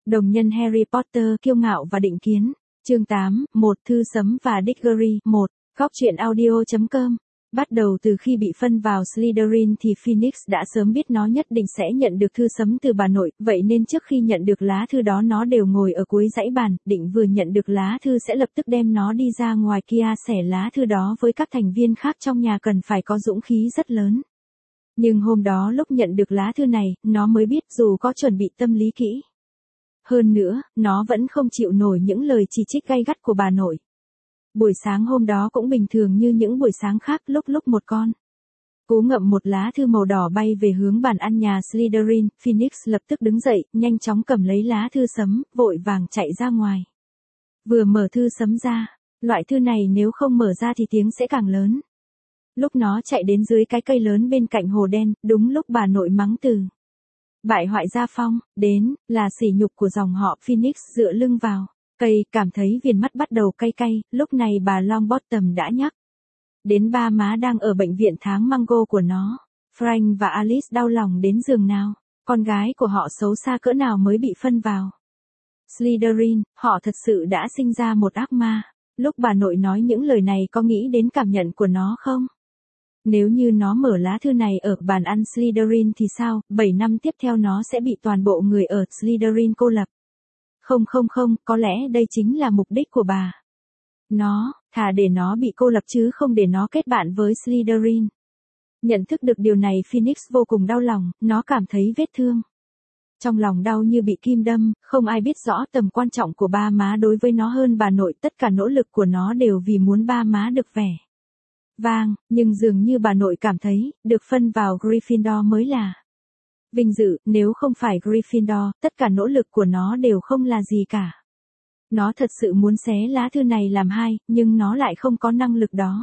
Đồng nhân Harry Potter kiêu ngạo và định kiến. Chương 8, 1 Thư sấm và Diggory. 1. Góc truyện audio.com. Bắt đầu từ khi bị phân vào Slytherin thì Phoenix đã sớm biết nó nhất định sẽ nhận được thư sấm từ bà nội, vậy nên trước khi nhận được lá thư đó nó đều ngồi ở cuối dãy bàn, định vừa nhận được lá thư sẽ lập tức đem nó đi ra ngoài kia xẻ lá thư đó với các thành viên khác trong nhà, cần phải có dũng khí rất lớn. Nhưng hôm đó lúc nhận được lá thư này, nó mới biết dù có chuẩn bị tâm lý kỹ hơn nữa, nó vẫn không chịu nổi những lời chỉ trích gay gắt của bà nội. Buổi sáng hôm đó cũng bình thường như những buổi sáng khác, lúc một con cú ngậm một lá thư màu đỏ bay về hướng bàn ăn nhà Slytherin. Phoenix lập tức đứng dậy, nhanh chóng cầm lấy lá thư sấm, vội vàng chạy ra ngoài. Vừa mở thư sấm ra, loại thư này nếu không mở ra thì tiếng sẽ càng lớn. Lúc nó chạy đến dưới cái cây lớn bên cạnh hồ đen, đúng lúc bà nội mắng từ bại hoại gia phong đến, là sỉ nhục của dòng họ Phoenix dựa lưng vào cây, cảm thấy viền mắt bắt đầu cay cay. Lúc này bà Longbottom đã nhắc đến ba má đang ở bệnh viện tháng mango của nó. Frank và Alice đau lòng đến giường nào, con gái của họ xấu xa cỡ nào mới bị phân vào Slytherin, họ thật sự đã sinh ra một ác ma. Lúc bà nội nói những lời này có nghĩ đến cảm nhận của nó không? Nếu như nó mở lá thư này ở bàn ăn Slytherin thì sao, 7 năm tiếp theo nó sẽ bị toàn bộ người ở Slytherin cô lập. Không, có lẽ đây chính là mục đích của bà. Nó, thà để nó bị cô lập chứ không để nó kết bạn với Slytherin. Nhận thức được điều này Phoenix vô cùng đau lòng, nó cảm thấy vết thương trong lòng đau như bị kim đâm. Không ai biết rõ tầm quan trọng của ba má đối với nó hơn bà nội, tất cả nỗ lực của nó đều vì muốn ba má được vẻ vang, nhưng dường như bà nội cảm thấy, được phân vào Gryffindor mới là vinh dự, nếu không phải Gryffindor, tất cả nỗ lực của nó đều không là gì cả. Nó thật sự muốn xé lá thư này làm hai, nhưng nó lại không có năng lực đó.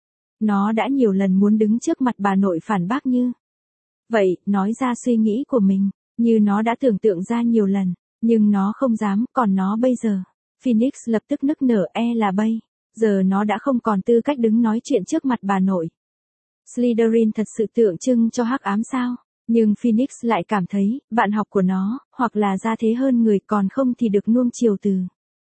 Nó đã nhiều lần muốn đứng trước mặt bà nội phản bác như vậy, nói ra suy nghĩ của mình, như nó đã tưởng tượng ra nhiều lần, nhưng nó không dám. Còn nó bây giờ, Phoenix lập tức nức nở, là bây giờ nó đã không còn tư cách đứng nói chuyện trước mặt bà nội. Slytherin thật sự tượng trưng cho hắc ám sao? Nhưng Phoenix lại cảm thấy, bạn học của nó, hoặc là gia thế hơn người, còn không thì được nuông chiều từ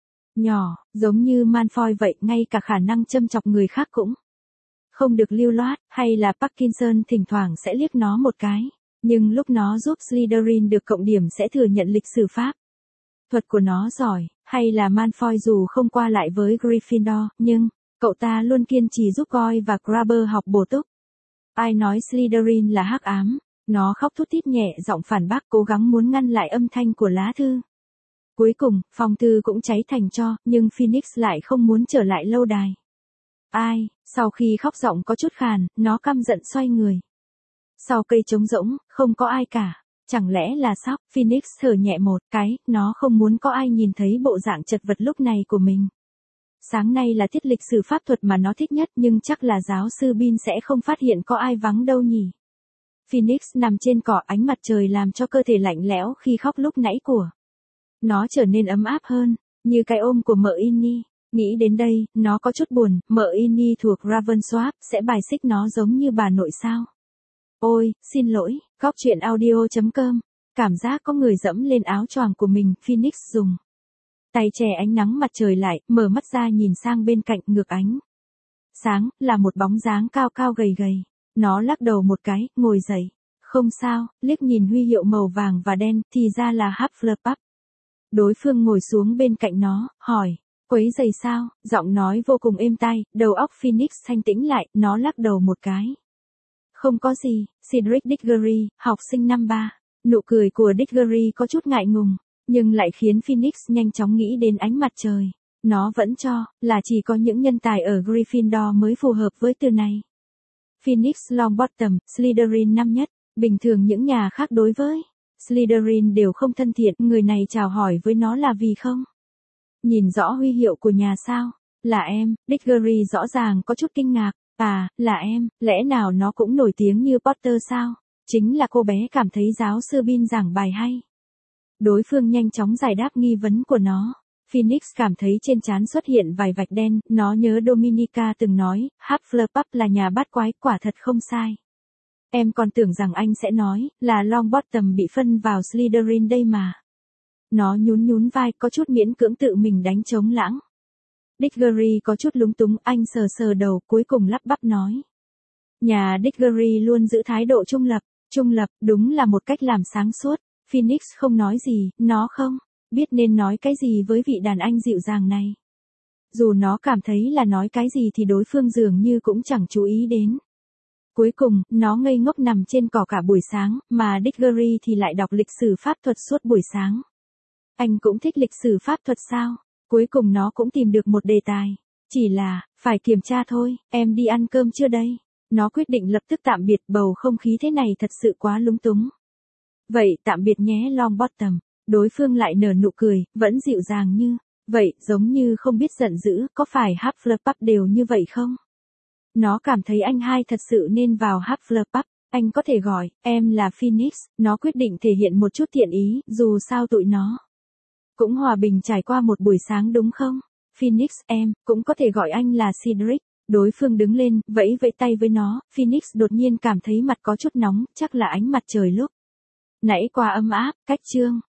nhỏ, giống như Malfoy vậy, ngay cả khả năng châm chọc người khác cũng không được lưu loát, hay là Parkinson thỉnh thoảng sẽ liếc nó một cái. Nhưng lúc nó giúp Slytherin được cộng điểm sẽ thừa nhận lịch sử pháp thuật của nó giỏi, hay là Malfoy dù không qua lại với Gryffindor, nhưng cậu ta luôn kiên trì giúp Goyle và Crabbe học bổ túc. Ai nói Slytherin là hắc ám? Nó khóc thút thít nhẹ giọng phản bác, cố gắng muốn ngăn lại âm thanh của lá thư. Cuối cùng, phong thư cũng cháy thành tro, nhưng Phoenix lại không muốn trở lại lâu đài. Sau khi khóc giọng có chút khàn, nó căm giận xoay người. Sau cây trống rỗng, không có ai cả. Chẳng lẽ là sóc? Phoenix thở nhẹ một cái, nó không muốn có ai nhìn thấy bộ dạng chật vật lúc này của mình. Sáng nay là tiết lịch sử pháp thuật mà nó thích nhất, nhưng chắc là giáo sư Bean sẽ không phát hiện có ai vắng đâu nhỉ. Phoenix nằm trên cỏ, ánh mặt trời làm cho cơ thể lạnh lẽo khi khóc lúc nãy của nó trở nên ấm áp hơn, như cái ôm của mợ Ginny. Nghĩ đến đây, nó có chút buồn, mợ Ginny thuộc Ravensworth sẽ bài xích nó giống như bà nội sao? Ôi, xin lỗi, góc truyện audio.com. Cảm giác có người dẫm lên áo choàng của mình, Phoenix dùng tay che ánh nắng mặt trời lại, mở mắt ra nhìn sang bên cạnh, ngược ánh sáng, là một bóng dáng cao cao gầy gầy. Nó lắc đầu một cái, ngồi dậy. Không sao, liếc nhìn huy hiệu màu vàng và đen, thì ra là Hufflepuff. Đối phương ngồi xuống bên cạnh nó, hỏi, quấy giày sao? Giọng nói vô cùng êm tai, đầu óc Phoenix thanh tĩnh lại, nó lắc đầu một cái. Không có gì, Cedric Diggory, học sinh năm 3. Nụ cười của Diggory có chút ngại ngùng, nhưng lại khiến Phoenix nhanh chóng nghĩ đến ánh mặt trời. Nó vẫn cho là chỉ có những nhân tài ở Gryffindor mới phù hợp với từ này. Phoenix Longbottom, Slytherin năm nhất. Bình thường những nhà khác đối với Slytherin đều không thân thiện. Người này chào hỏi với nó là vì không nhìn rõ huy hiệu của nhà sao? Là em. Diggory rõ ràng có chút kinh ngạc. Là em, lẽ nào nó cũng nổi tiếng như Potter sao? Chính là cô bé cảm thấy giáo sư Bean giảng bài hay. Đối phương nhanh chóng giải đáp nghi vấn của nó. Phoenix cảm thấy trên trán xuất hiện vài vạch đen, nó nhớ Dominica từng nói, Hufflepuff là nhà bát quái, quả thật không sai. Em còn tưởng rằng anh sẽ nói, là Longbottom bị phân vào Slytherin đây mà. Nó nhún nhún vai, có chút miễn cưỡng tự mình đánh trống lãng. Diggory có chút lúng túng, anh sờ sờ đầu, cuối cùng lắp bắp nói. Nhà Diggory luôn giữ thái độ trung lập. Trung lập, đúng là một cách làm sáng suốt. Phoenix không nói gì, nó không biết nên nói cái gì với vị đàn anh dịu dàng này. Dù nó cảm thấy là nói cái gì thì đối phương dường như cũng chẳng chú ý đến. Cuối cùng, nó ngây ngốc nằm trên cỏ cả buổi sáng, mà Diggory thì lại đọc lịch sử pháp thuật suốt buổi sáng. Anh cũng thích lịch sử pháp thuật sao? Cuối cùng nó cũng tìm được một đề tài. Chỉ là, phải kiểm tra thôi, em đi ăn cơm chưa đây? Nó quyết định lập tức tạm biệt, bầu không khí thế này thật sự quá lúng túng. Vậy tạm biệt nhé Longbottom. Đối phương lại nở nụ cười, vẫn dịu dàng như. Vậy, giống như không biết giận dữ, có phải Hufflepuff đều như vậy không? Nó cảm thấy anh hai thật sự nên vào Hufflepuff. Anh có thể gọi, em là Phoenix. Nó quyết định thể hiện một chút thiện ý, dù sao tụi nó cũng hòa bình trải qua một buổi sáng đúng không? Phoenix, em cũng có thể gọi anh là Cedric. Đối phương đứng lên, vẫy vẫy tay với nó. Phoenix đột nhiên cảm thấy mặt có chút nóng, chắc là ánh mặt trời lúc nãy qua ấm áp. Cách chương